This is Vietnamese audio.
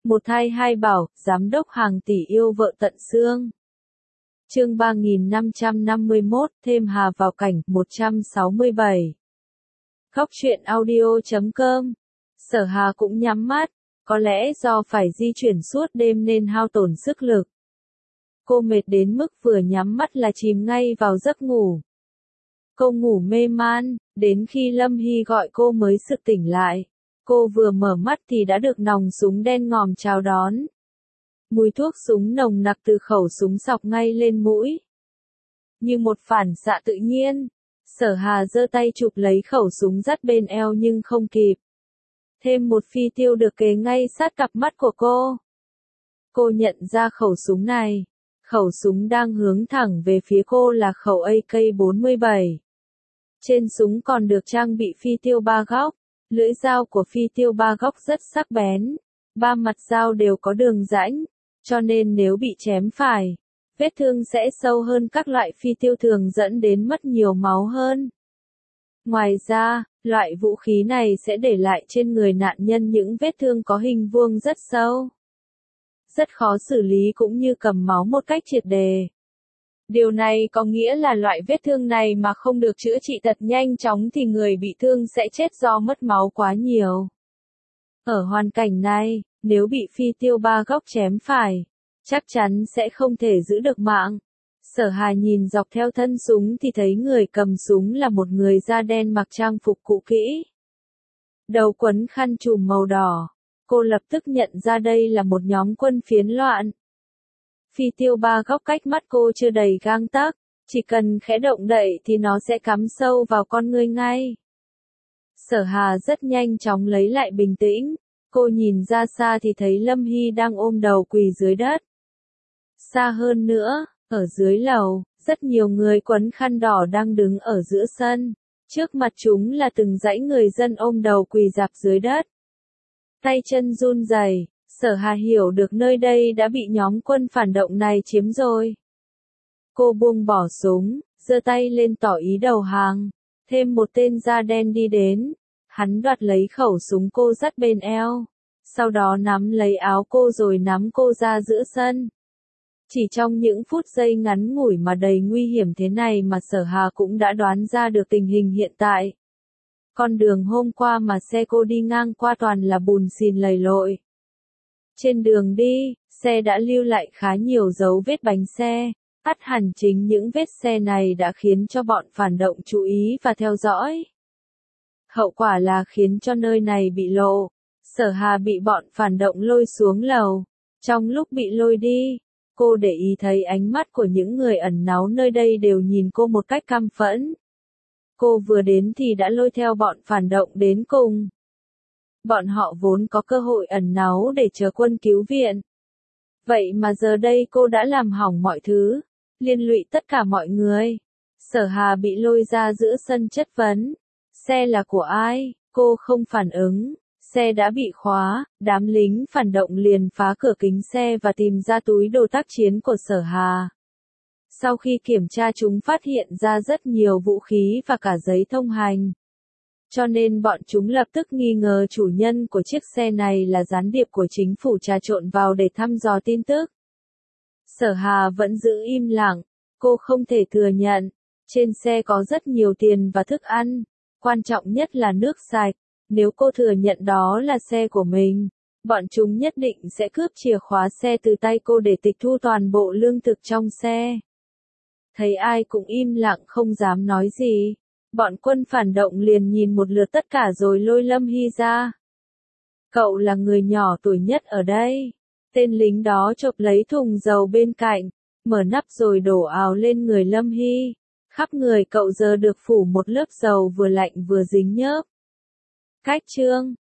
Một thai hai bảo, giám đốc hàng tỷ yêu vợ tận xương. Chương 3551, thêm Hà vào cảnh, 167. Góc truyện audio.com. Sở Hà cũng nhắm mắt, có lẽ do phải di chuyển suốt đêm nên hao tổn sức lực. Cô mệt đến mức vừa nhắm mắt là chìm ngay vào giấc ngủ. Cô ngủ mê man, đến khi Lâm Hy gọi cô mới sực tỉnh lại. Cô vừa mở mắt thì đã được nòng súng đen ngòm chào đón. Mùi thuốc súng nồng nặc từ khẩu súng xộc ngay lên mũi. Như một phản xạ tự nhiên, Sở Hà giơ tay chụp lấy khẩu súng dắt bên eo nhưng không kịp. Thêm một phi tiêu được kề ngay sát cặp mắt của cô. Cô nhận ra khẩu súng này. Khẩu súng đang hướng thẳng về phía cô là khẩu AK-47. Trên súng còn được trang bị phi tiêu ba góc. Lưỡi dao của phi tiêu ba góc rất sắc bén. Ba mặt dao đều có đường rãnh, cho nên nếu bị chém phải, vết thương sẽ sâu hơn các loại phi tiêu thường dẫn đến mất nhiều máu hơn. Ngoài ra, loại vũ khí này sẽ để lại trên người nạn nhân những vết thương có hình vuông rất sâu. Rất khó xử lý cũng như cầm máu một cách triệt đề. Điều này có nghĩa là loại vết thương này mà không được chữa trị thật nhanh chóng thì người bị thương sẽ chết do mất máu quá nhiều. Ở hoàn cảnh này, nếu bị phi tiêu ba góc chém phải, chắc chắn sẽ không thể giữ được mạng. Sở Hà nhìn dọc theo thân súng thì thấy người cầm súng là một người da đen mặc trang phục cũ kỹ. Đầu quấn khăn trùm màu đỏ. Cô lập tức nhận ra đây là một nhóm quân phiến loạn. Phi tiêu ba góc cách mắt cô chưa đầy gang tấc, chỉ cần khẽ động đậy thì nó sẽ cắm sâu vào con ngươi ngay. Sở Hà rất nhanh chóng lấy lại bình tĩnh, cô nhìn ra xa thì thấy Lâm Hy đang ôm đầu quỳ dưới đất. Xa hơn nữa, ở dưới lầu, rất nhiều người quấn khăn đỏ đang đứng ở giữa sân, trước mặt chúng là từng dãy người dân ôm đầu quỳ rạp dưới đất. Tay chân run rẩy, Sở Hà hiểu được nơi đây đã bị nhóm quân phản động này chiếm rồi. Cô buông bỏ súng, giơ tay lên tỏ ý đầu hàng. Thêm một tên da đen đi đến. Hắn đoạt lấy khẩu súng cô dắt bên eo. Sau đó nắm lấy áo cô rồi nắm cô ra giữa sân. Chỉ trong những phút giây ngắn ngủi mà đầy nguy hiểm thế này mà Sở Hà cũng đã đoán ra được tình hình hiện tại. Con đường hôm qua mà xe cô đi ngang qua toàn là bùn xìn lầy lội. Trên đường đi, xe đã lưu lại khá nhiều dấu vết bánh xe. Ắt hẳn chính những vết xe này đã khiến cho bọn phản động chú ý và theo dõi. Hậu quả là khiến cho nơi này bị lộ. Sở Hà bị bọn phản động lôi xuống lầu. Trong lúc bị lôi đi, cô để ý thấy ánh mắt của những người ẩn náu nơi đây đều nhìn cô một cách căm phẫn. Cô vừa đến thì đã lôi theo bọn phản động đến cùng. Bọn họ vốn có cơ hội ẩn náu để chờ quân cứu viện. Vậy mà giờ đây cô đã làm hỏng mọi thứ, liên lụy tất cả mọi người. Sở Hà bị lôi ra giữa sân chất vấn. Xe là của ai? Cô không phản ứng. Xe đã bị khóa, đám lính phản động liền phá cửa kính xe và tìm ra túi đồ tác chiến của Sở Hà. Sau khi kiểm tra chúng phát hiện ra rất nhiều vũ khí và cả giấy thông hành. Cho nên bọn chúng lập tức nghi ngờ chủ nhân của chiếc xe này là gián điệp của chính phủ trà trộn vào để thăm dò tin tức. Sở Hà vẫn giữ im lặng, cô không thể thừa nhận. Trên xe có rất nhiều tiền và thức ăn, quan trọng nhất là nước sạch. Nếu cô thừa nhận đó là xe của mình, bọn chúng nhất định sẽ cướp chìa khóa xe từ tay cô để tịch thu toàn bộ lương thực trong xe. Thấy ai cũng im lặng không dám nói gì. Bọn quân phản động liền nhìn một lượt tất cả rồi lôi Lâm Hy ra. Cậu là người nhỏ tuổi nhất ở đây. Tên lính đó chộp lấy thùng dầu bên cạnh, mở nắp rồi đổ ào lên người Lâm Hy. Khắp người cậu giờ được phủ một lớp dầu vừa lạnh vừa dính nhớp. Cách chương